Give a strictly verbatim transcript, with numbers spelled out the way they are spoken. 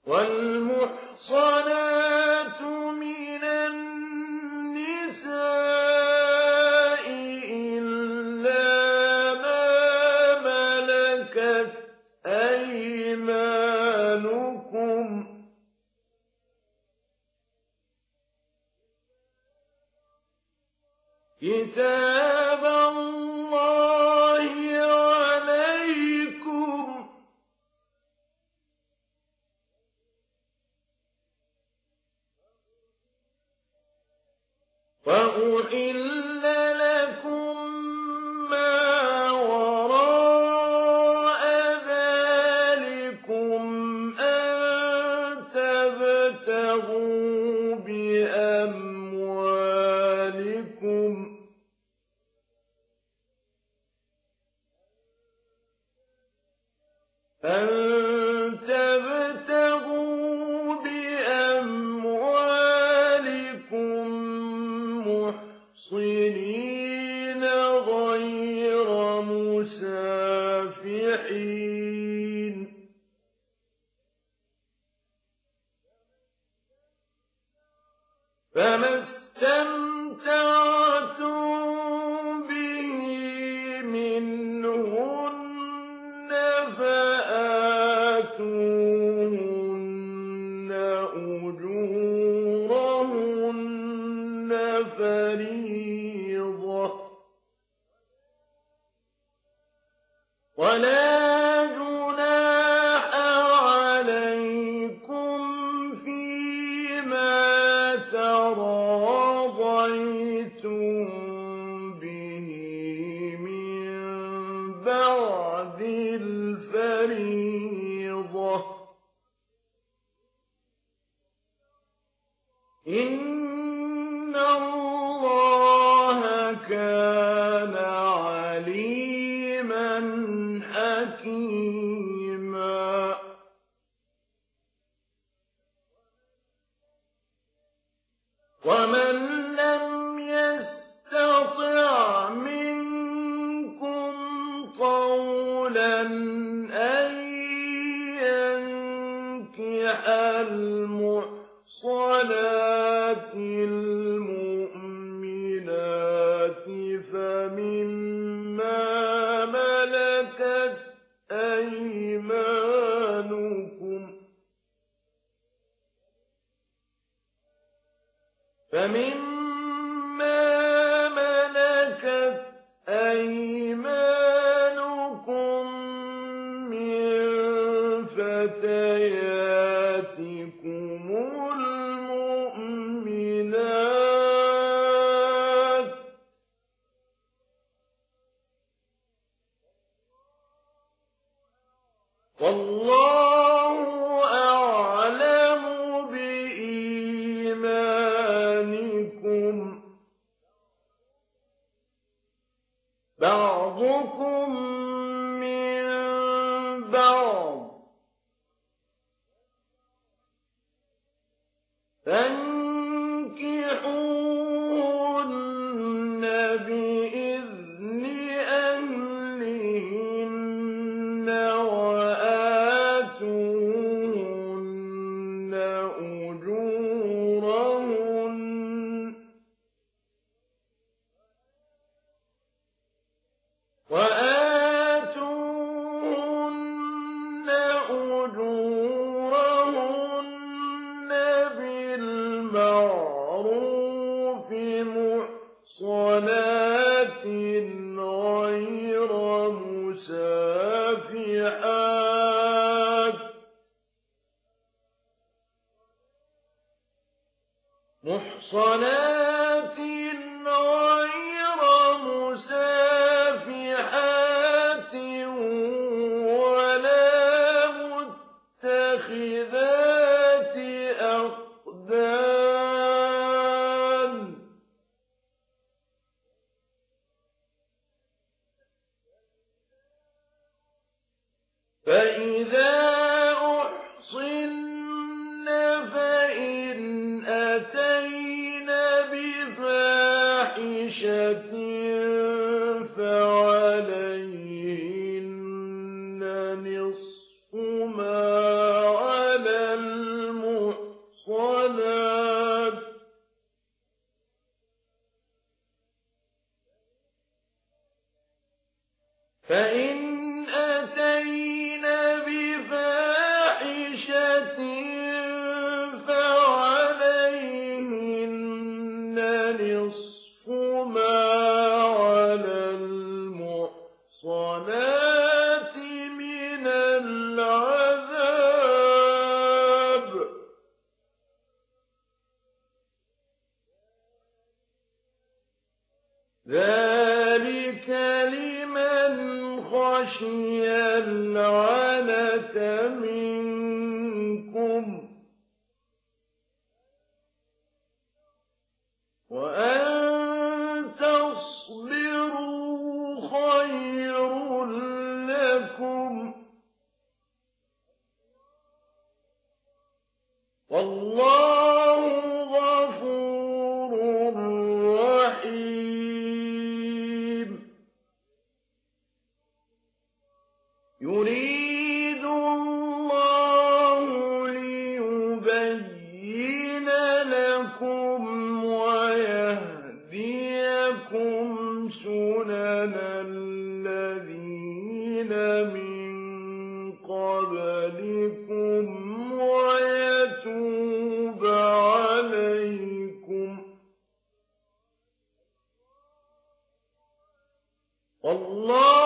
والمحصنات من النساء إلا ما ملكت أيمانكم كتاب الله عليكم وأحل لكم ما وراء ذلكم أن تبتغوا بأموالكم أن تبتغوا بأموالكم محصنين غير مسافحين فما استمتعتم به منهن فآتوهن أجورهن فريضة ولا جناح عليكم فيما تراضيتم به من بعد الفريضة إن الله كان عليما حكيما ومن لم يستطع منكم طولا أن ينكح المحصنات المؤمنات فمما ملكت أيمانكم فمما ملكت أيمانكم من فتياتكم المؤمنات والله أعلم بإيمانكم بعضكم من بعض فانكحوهن بإذن أهلهن وآتوهن أجورهن وآتوهن أجورهن بالمعروف محصنات غير مسافحات محصنات غير مسافحات ولا متخذات أخدان فإذا أحصن فإن أتين بفاحشة فعليهن نصف ما على ذلك لمن خشي العنة منكم وأن تصبروا خير لكم والله غفور رحيم يريد الله ليبين لكم ويهديكم سنن الذين من قبلكم ويتوب عليكم والله